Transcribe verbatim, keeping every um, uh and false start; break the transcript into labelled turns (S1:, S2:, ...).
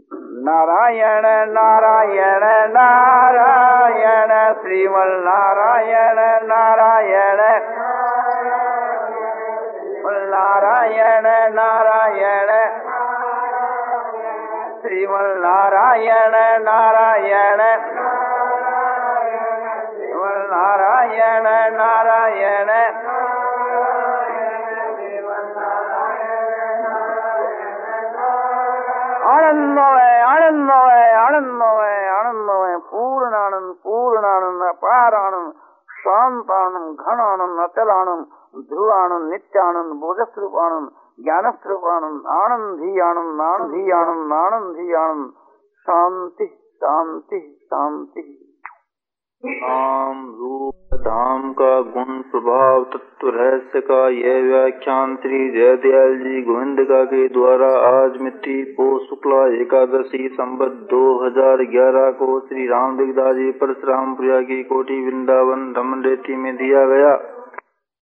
S1: नारायण नारायण नारायण श्रीमन नारायण नारायण नारायण नारायण श्रीमन नारायण नारायण श्रीमन नारायण नारायण आनंदमय आनंदमय आनंदमय आनंदमय पूर्ण आनंद पूर्ण आनंद अपार आनंद शांत आनंद घन आनंद अचल आनंद ध्रुव आनंद नित्य आनंद बोधस्वरूप आनंद ज्ञान स्वरूप आनंद आनंद ही आनंद आनंद ही आनंद आनंद ही आनंद शांति शांति शांति। नाम रूप धाम का गुण प्रभाव तत्व रहस्य का यह व्याख्यान श्री जयदयाल जी गोविंदका के द्वारा आज मिति पौष शुक्ला एकादशी संवत दो हजार ग्यारह को श्री राम दिगदाजी परशुरामपुरा की कोठी वृंदावन रमन रेती में दिया गया।